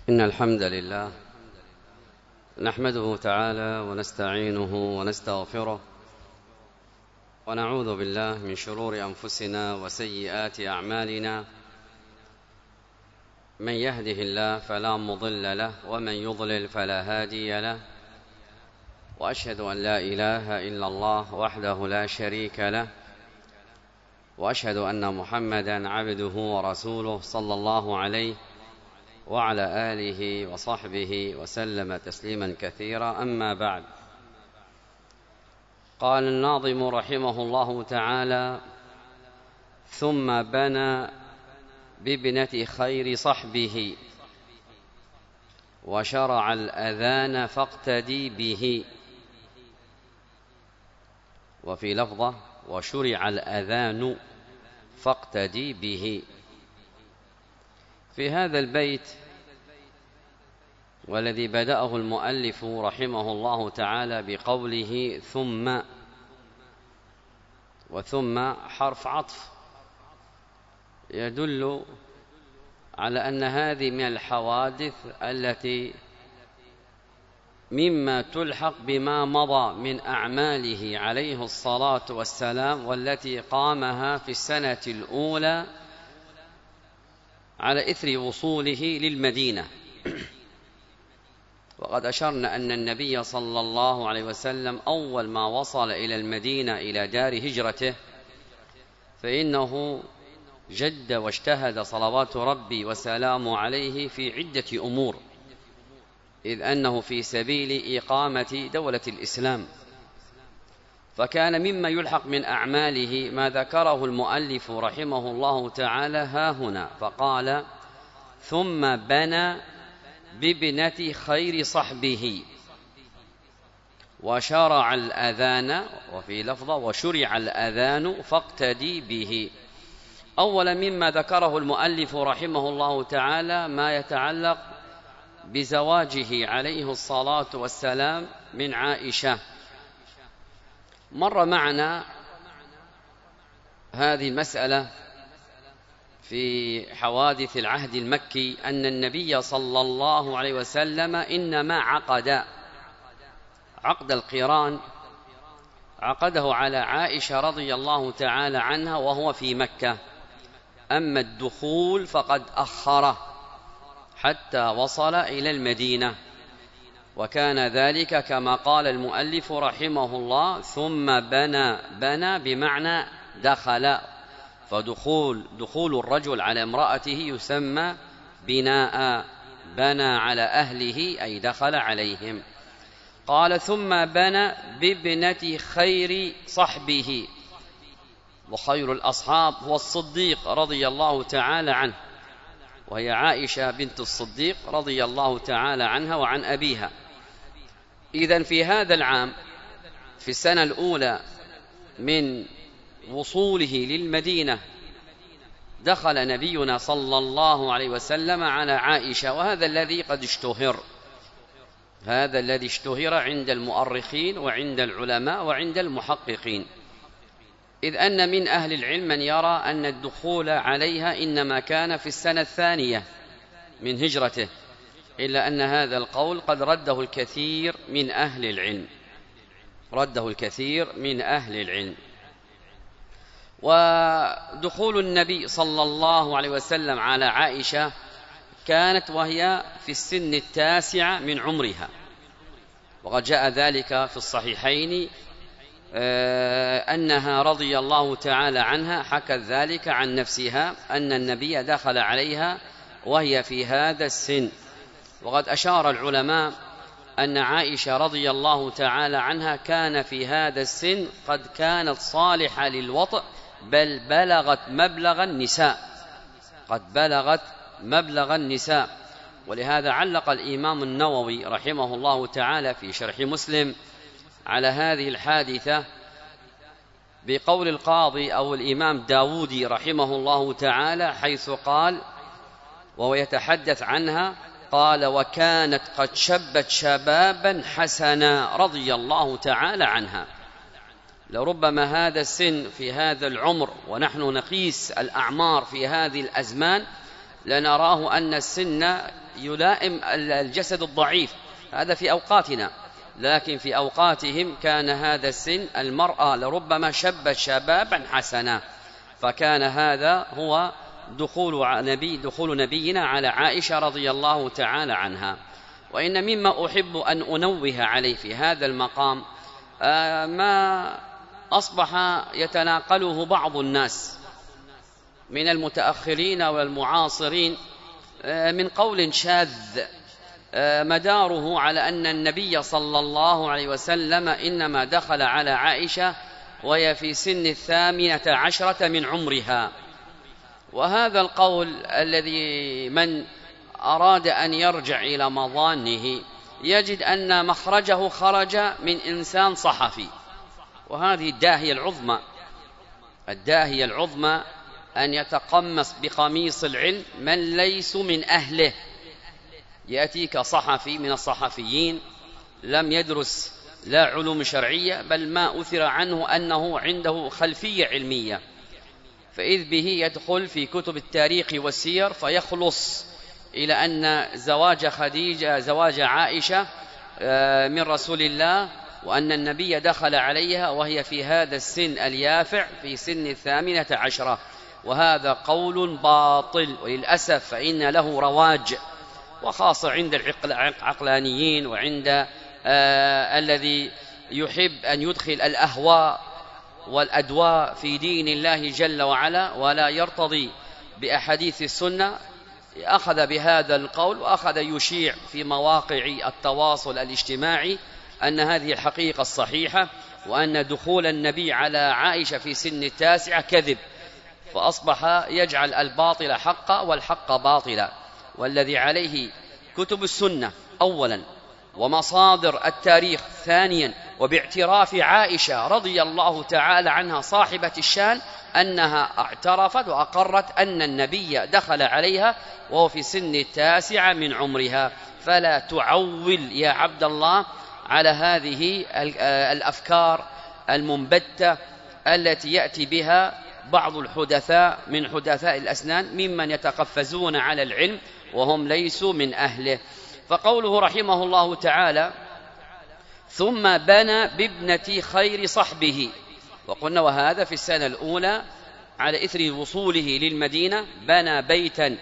إن الحمد لله نحمده تعالى ونستعينه ونستغفره ونعوذ بالله من شرور أنفسنا وسيئات أعمالنا. من يهده الله فلا مضل له ومن يضلل فلا هادي له، وأشهد أن لا إله إلا الله وحده لا شريك له، وأشهد أن محمدًا عبده ورسوله صلى الله عليه وعلى آله وصحبه وسلم تسليما كثيرا. أما بعد، قال الناظم رحمه الله تعالى: ثم بنى بابنة خير صحبه وشرع الأذان فاقتدي به. وفي لفظة: وشرع الأذان فاقتدي به. في هذا البيت والذي بدأه المؤلف رحمه الله تعالى بقوله ثم، وثم حرف عطف يدل على أن هذه من الحوادث التي مما تلحق بما مضى من أعماله عليه الصلاة والسلام، والتي قامها في السنة الأولى على إثر وصوله للمدينة. وقد أشرنا أن النبي صلى الله عليه وسلم أول ما وصل إلى المدينة إلى دار هجرته فإنه جد واجتهد صلوات ربي وسلامه عليه في عدة أمور، إذ أنه في سبيل إقامة دولة الإسلام. فكان مما يلحق من أعماله ما ذكره المؤلف رحمه الله تعالى ها هنا، فقال: ثم بنى بابنة خير صحبه وشرع الأذان، وفي لفظة: وشرع الأذان فاقتدي به. أولا مما ذكره المؤلف رحمه الله تعالى ما يتعلق بزواجه عليه الصلاة والسلام من عائشة. مر معنا هذه المسألة في حوادث العهد المكي أن النبي صلى الله عليه وسلم إنما عقد القران عقده على عائشة رضي الله تعالى عنها وهو في مكة، أما الدخول فقد أخره حتى وصل إلى المدينة، وكان ذلك كما قال المؤلف رحمه الله: ثم بنى بمعنى دخل، فدخول الرجل على امرأته يسمى بناء، بنى على أهله أي دخل عليهم. قال: ثم بنى بابنة خير صحبه، وخير الأصحاب هو الصديق رضي الله تعالى عنه، وهي عائشة بنت الصديق رضي الله تعالى عنها وعن أبيها. إذن في هذا العام في السنة الأولى من وصوله للمدينة دخل نبينا صلى الله عليه وسلم على عائشة، وهذا الذي قد اشتهر، هذا الذي اشتهر عند المؤرخين وعند العلماء وعند المحققين، إذ أن من أهل العلم من يرى أن الدخول عليها إنما كان في السنة الثانية من هجرته، إلا أن هذا القول قد رده الكثير من أهل العلم. ودخول النبي صلى الله عليه وسلم على عائشة كانت وهي في السن التاسع من عمرها، وقد جاء ذلك في الصحيحين أنها رضي الله تعالى عنها حكت ذلك عن نفسها أن النبي دخل عليها وهي في هذا السن. وقد أشار العلماء أن عائشة رضي الله تعالى عنها كان في هذا السن قد كانت صالحة للوطء، بل بلغت مبلغ النساء. ولهذا علق الإمام النووي رحمه الله تعالى في شرح مسلم على هذه الحادثة بقول القاضي أو الإمام داودي رحمه الله تعالى، حيث قال وهو يتحدث عنها، قال: وكانت قد شبت شبابا حسنا رضي الله تعالى عنها. لربما هذا السن في هذا العمر، ونحن نقيس الأعمار في هذه الأزمان، لنراه أن السن يلائم الجسد الضعيف، هذا في أوقاتنا، لكن في أوقاتهم كان هذا السن المرأة لربما شبت شبابا حسنا، فكان هذا هو دخول نبينا على عائشة رضي الله تعالى عنها. وإن مما أحب أن أنوه عليه في هذا المقام ما أصبح يتناقله بعض الناس من المتأخرين والمعاصرين من قول شاذ مداره على أن النبي صلى الله عليه وسلم إنما دخل على عائشة وهي في سن 18 من عمرها. وهذا القول الذي من أراد أن يرجع إلى مظانه يجد أن مخرجه خرج من إنسان صحفي، وهذه الداهية العظمى أن يتقمص بقميص العلم من ليس من أهله. يأتيك صحفي من الصحفيين لم يدرس لا علوم شرعية، بل ما أثر عنه أنه عنده خلفية علمية، فإذ به يدخل في كتب التاريخ والسير فيخلص إلى أن زواج عائشة من رسول الله، وأن النبي دخل عليها وهي في هذا السن اليافع في سن 18، وهذا قول باطل، وللأسف فإن له رواج، وخاصة عند العقلانيين وعند الذي يحب أن يدخل الأهواء والأدواء في دين الله جل وعلا ولا يرتضي بأحاديث السنة. أخذ بهذا القول وأخذ يشيع في مواقع التواصل الاجتماعي أن هذه الحقيقة الصحيحة، وأن دخول النبي على عائشة في سن 9 كذب، فأصبح يجعل الباطل حقا والحق باطلا. والذي عليه كتب السنة أولا ومصادر التاريخ ثانيا، وباعتراف عائشة رضي الله تعالى عنها صاحبة الشان أنها اعترفت وأقرت أن النبي دخل عليها وهو في سن 9 من عمرها. فلا تعول يا عبد الله على هذه الأفكار المنبتة التي يأتي بها بعض الحدثاء من حدثاء الأسنان ممن يتقفزون على العلم وهم ليسوا من أهله. فقوله رحمه الله تعالى: ثم بنى بابنة خير صحبه، وقلنا وهذا في السنة الأولى على إثر وصوله للمدينة، بنى بيتا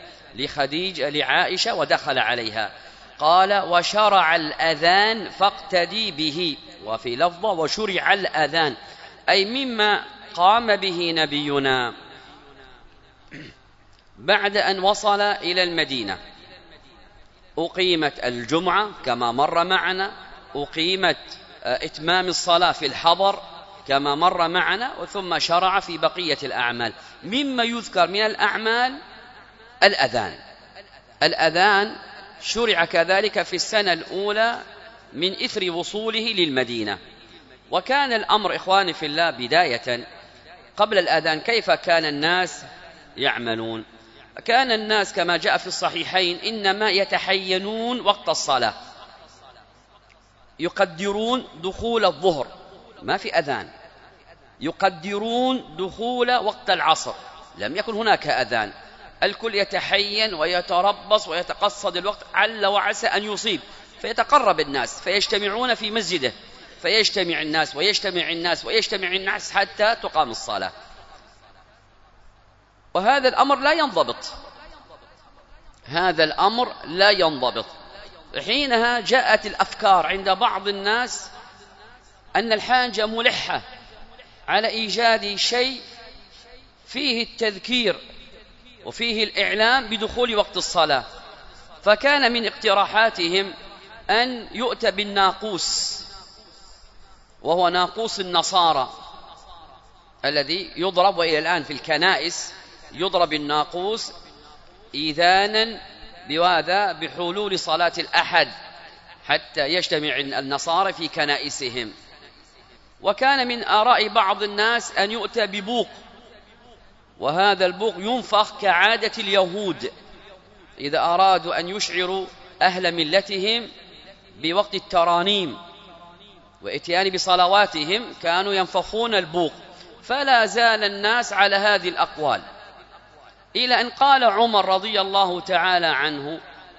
لعائشة ودخل عليها. قال: وشرع الأذان فاقتدي به، وفي لفظة وشرع الأذان، أي مما قام به نبينا بعد أن وصل إلى المدينة. أقيمت الجمعة كما مر معنا، أقيمت إتمام الصلاة في الحضر كما مر معنا، وثم شرع في بقية الأعمال. مما يذكر من الأعمال الأذان شرع كذلك في السنة الأولى من إثر وصوله للمدينة. وكان الأمر إخواني في الله بداية قبل الأذان كيف كان الناس يعملون؟ كان الناس كما جاء في الصحيحين إنما يتحينون وقت الصلاة، يقدرون دخول الظهر، ما في أذان، يقدرون دخول وقت العصر، لم يكن هناك أذان، الكل يتحين ويتربص ويتقصد الوقت عل وعسى أن يصيب، فيتقرب الناس فيجتمعون في مسجده، فيجتمع الناس ويجتمع الناس ويجتمع الناس حتى تقام الصلاة. وهذا الأمر لا ينضبط، هذا الأمر لا ينضبط. حينها جاءت الأفكار عند بعض الناس أن الحاجة ملحة على إيجاد شيء فيه التذكير وفيه الإعلام بدخول وقت الصلاة، فكان من اقتراحاتهم أن يؤتى بالناقوس، وهو ناقوس النصارى الذي يضرب، وإلى الآن في الكنائس يضرب الناقوس إذانا بحلول صلاة الأحد حتى يجتمع النصارى في كنائسهم. وكان من آراء بعض الناس أن يؤتى ببوق، وهذا البوق ينفخ كعادة اليهود إذا أرادوا أن يشعروا أهل ملتهم بوقت الترانيم وإتيان بصلواتهم كانوا ينفخون البوق. فلا زال الناس على هذه الأقوال، إلى أن قال عمر رضي الله تعالى عنه: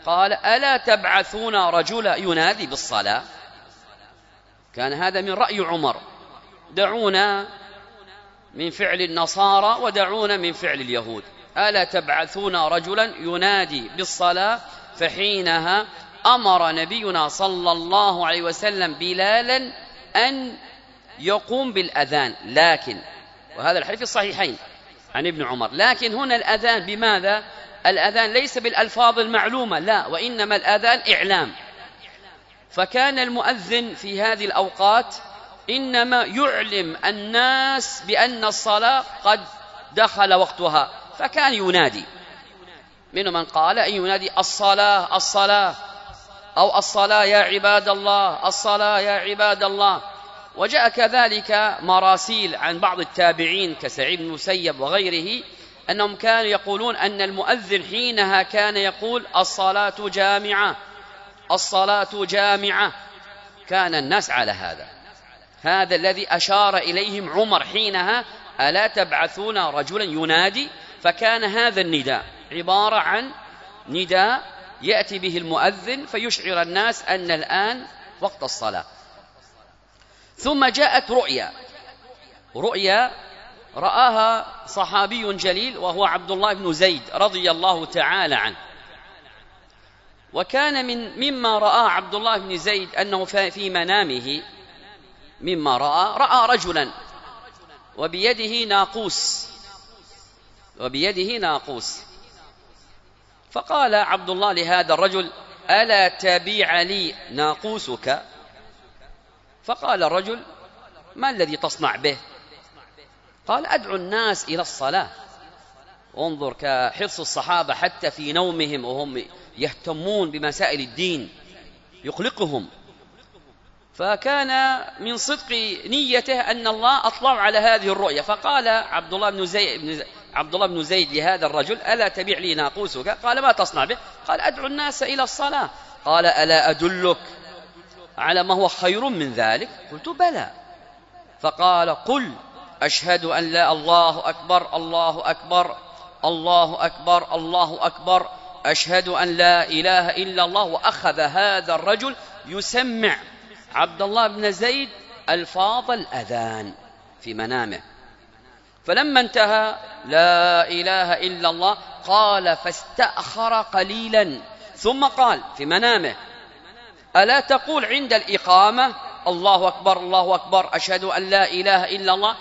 قال ألا تبعثون رجلا ينادي بالصلاة؟ كان هذا من رأي عمر، دعونا من فعل النصارى ودعونا من فعل اليهود، ألا تبعثون رجلا ينادي بالصلاة؟ فحينها أمر نبينا صلى الله عليه وسلم بلالا أن يقوم بالأذان، لكن وهذا الحديث في الصحيحين عن ابن عمر، لكن هنا الأذان بماذا؟ الأذان ليس بالألفاظ المعلومة، لا، وإنما الأذان إعلام. فكان المؤذن في هذه الأوقات إنما يعلم الناس بأن الصلاة قد دخل وقتها، فكان ينادي، منهم من قال أن ينادي الصلاة الصلاة، أو الصلاة يا عباد الله، الصلاة يا عباد الله. وجاء كذلك مراسيل عن بعض التابعين كسعيد بن المسيب وغيره أنهم كانوا يقولون أن المؤذن حينها كان يقول الصلاة جامعة، الصلاة جامعة. كان الناس على هذا الذي أشار إليهم عمر حينها، ألا تبعثون رجلا ينادي؟ فكان هذا النداء عبارة عن نداء يأتي به المؤذن فيشعر الناس أن الآن وقت الصلاة. ثم جاءت رؤيا رآها صحابي جليل وهو عبد الله بن زيد رضي الله تعالى عنه. وكان مما رأى عبد الله بن زيد أنه في منامه مما رأى رجلا وبيده ناقوس، فقال عبد الله لهذا الرجل ألا تبيع لي ناقوسك؟ فقال الرجل ما الذي تصنع به؟ قال أدعو الناس إلى الصلاة. انظر كحرص الصحابة حتى في نومهم وهم يهتمون بمسائل الدين يقلقهم. فكان من صدق نيته أن الله أطلع على هذه الرؤيا، فقال عبد الله بن زيد لهذا الرجل ألا تبيع لي ناقوسك؟ قال ما تصنع به؟ قال أدعو الناس إلى الصلاة. قال ألا أدلك على ما هو خير من ذلك؟ قلت بلى. فقال قل أشهد أن لا، الله أكبر الله أكبر الله أكبر الله أكبر، أشهد أن لا إله إلا الله. وأخذ هذا الرجل يسمع عبد الله بن زيد ألفاظ الأذان في منامه. فلما انتهى لا إله إلا الله قال فاستأخر قليلا ثم قال في منامه ألا تقول عند الإقامة الله أكبر الله أكبر أشهد أن لا إله إلا الله؟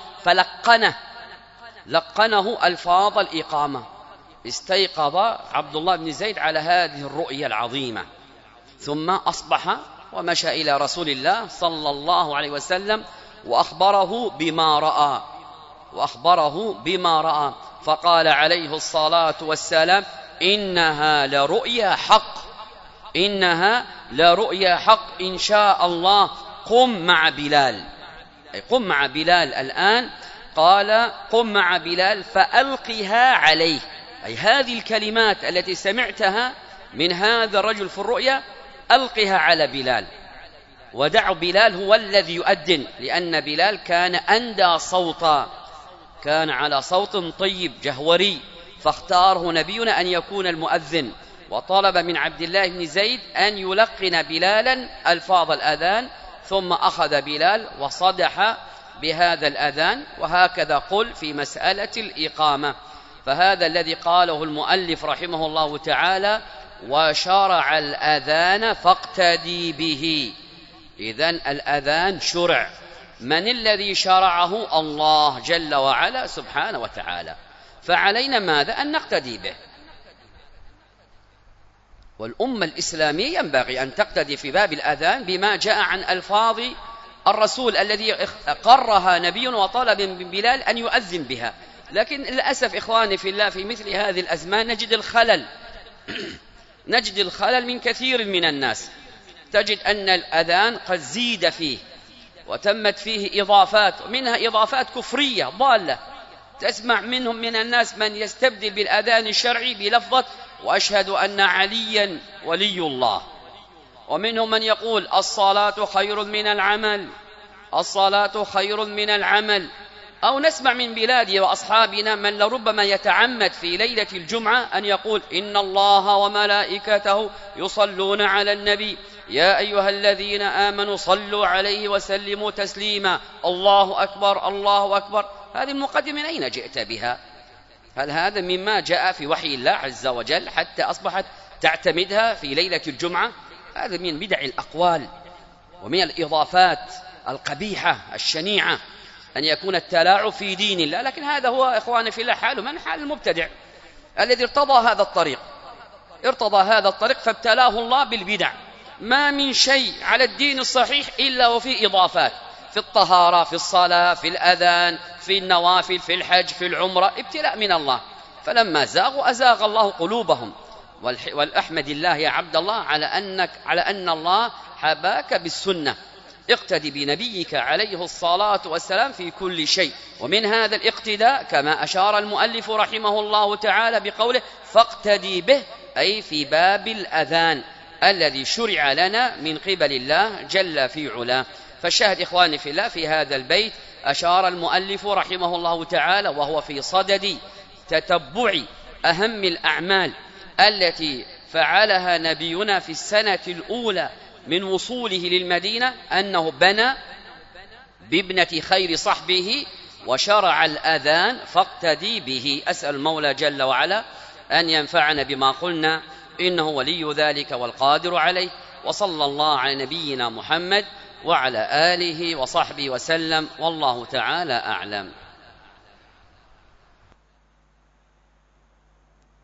لقنه ألفاظ الإقامة. استيقظ عبد الله بن زيد على هذه الرؤيا العظيمة، ثم أصبح ومشى إلى رسول الله صلى الله عليه وسلم وأخبره بما رأى فقال عليه الصلاة والسلام إنها لرؤيا حق إن شاء الله قم مع بلال الآن. قال قم مع بلال فألقها عليه، أي هذه الكلمات التي سمعتها من هذا الرجل في الرؤيا ألقها على بلال، ودع بلال هو الذي يؤذن، لأن بلال كان أندى صوتا، كان على صوت طيب جهوري، فاختاره نبينا أن يكون المؤذن، وطلب من عبد الله بن زيد أن يلقن بلالا ألفاظ الأذان، ثم أخذ بلال وصدح بهذا الأذان. وهكذا قل في مسألة الإقامة. فهذا الذي قاله المؤلف رحمه الله تعالى وشرع الأذان فاقتدي به. إذن الأذان شرع، من الذي شرعه؟ الله جل وعلا سبحانه وتعالى، فعلينا ماذا؟ أن نقتدي به. والأمة الإسلامية ينبغي أن تقتدي في باب الأذان بما جاء عن ألفاظ الرسول الذي قرها نبي وطلب من بلال أن يؤذن بها. لكن للأسف إخواني في الله في مثل هذه الأزمان نجد الخلل من كثير من الناس. تجد أن الأذان قد زيد فيه وتمت فيه إضافات، منها إضافات كفرية ضالة. تسمع منهم من الناس من يستبدل بالأذان الشرعي بلفظة وأشهد أن عليا ولي الله، ومنهم من يقول الصلاة خير من العمل، الصلاة خير من العمل، أو نسمع من بلادي وأصحابنا من لربما يتعمد في ليلة الجمعة أن يقول إن الله وملائكته يصلون على النبي يا أيها الذين آمنوا صلوا عليه وسلموا تسليما، الله أكبر الله أكبر. هذه المقدمة من أين جئت بها؟ هل هذا مما جاء في وحي الله عز وجل حتى أصبحت تعتمدها في ليلة الجمعة؟ هذا من بدع الأقوال ومن الإضافات القبيحة الشنيعة أن يكون التلاعب في دين الله. لكن هذا هو إخواني في الله حال من حال المبتدع الذي ارتضى هذا الطريق فابتلاه الله بالبدع. ما من شيء على الدين الصحيح إلا وفي إضافات، في الطهارة، في الصلاة، في الأذان، في النوافل، في الحج، في العمرة، ابتلاء من الله. فلما زاغوا أزاغ الله قلوبهم. والأحمد الله يا عبد الله على أن الله حباك بالسنة، اقتدي بنبيك عليه الصلاة والسلام في كل شيء. ومن هذا الاقتداء كما أشار المؤلف رحمه الله تعالى بقوله فاقتدي به، أي في باب الأذان الذي شرع لنا من قبل الله جل في علاه. فالشاهد إخواني في الله في هذا البيت أشار المؤلف رحمه الله تعالى وهو في صدد تتبع أهم الأعمال التي فعلها نبينا في السنة الأولى من وصوله للمدينة، أنه بنى بابنة خير صحبه وشرع الأذان فاقتدي به. أسأل المولى جل وعلا أن ينفعنا بما قلنا، إنه ولي ذلك والقادر عليه. وصلى الله على نبينا محمد وعلى آله وصحبه وسلم، والله تعالى أعلم.